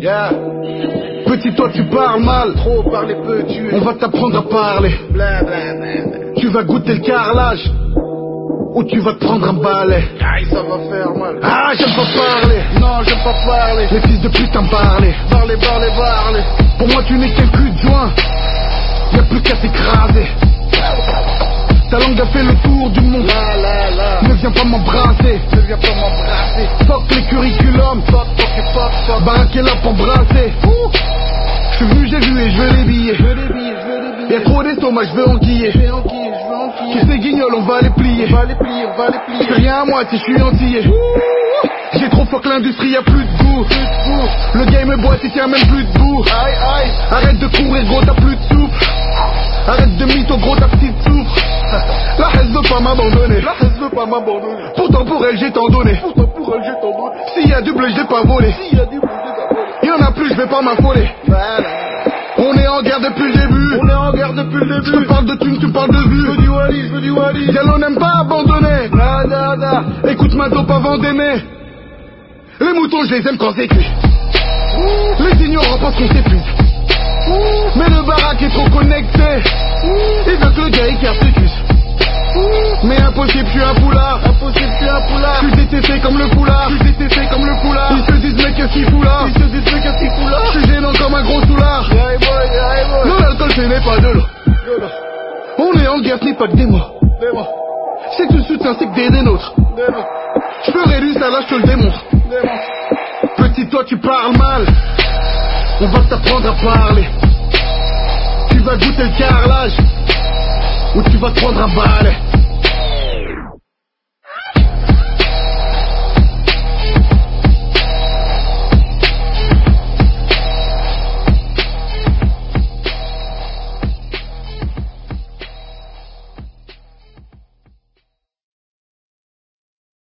Yeah. Petit toi tu parles mal, trop parler peu tuer. On va t'apprendre à parler. Bla bla bla. Tu vas goûter le carrelage ou tu vas te prendre un balai. Aïe ça va faire mal. Ah j'aime pas parler. Non j'aime pas parler. Les fils de putain parler. Parler. Pour moi tu n'es qu'un cul de joint. Y'a plus qu'à t'écraser. Ta langue a fait le tour du monde. Ne viens pas m'embrasser. Fuck les curriculums. Fuck. Baraque est là pour brasser. Je suis venu, j'ai vu et je veux les billets. Y'a trop d'estomac, je veux enquiller. Qui ces guignols, on va les plier. Je fais rien à moi si je suis antillais. J'ai trop fuck l'industrie, y'a plus de goût. Le game est boîte, il tient même plus debout. Arrête de courir gros, t'as plus de souffle. Arrête de mytho gros, ta petite souffre. La haine veut pas m'abandonner. Pourtant pour elle j'ai tant donné. S'il y a du bleu je l'ai pas volé. Y'en a plus, je vais pas m'affoler. On est en guerre depuis le début. Je te parle de thunes, tu me parles de vue. Je veux du Wally. Diallo n'aime pas abandonner. Écoute ma dope avant d'aimer. Les moutons je les aime quand c'est cuit. Les ignorants pensent qu'on s'épuise. Mais le baraque est trop connecté. Il veut que le gars écarte ses cuisses. Mais impossible, je suis un poulard. Je suis détesté comme le foulard. Ils se disent mais qu'est-ce qu'il fout là. Je suis gênant comme un gros soulard. Non l'alcool ce n'est pas de l'eau. On est en guerre, ce n'est pas que des mots. C'est que tu soutiens, c'est que des nôtres. Je ferai du salage, je te le démontre. Petit toi tu parles mal. On va t'apprendre à parler. Tu vas goûter le carrelage ou tu vas te prendre un balai.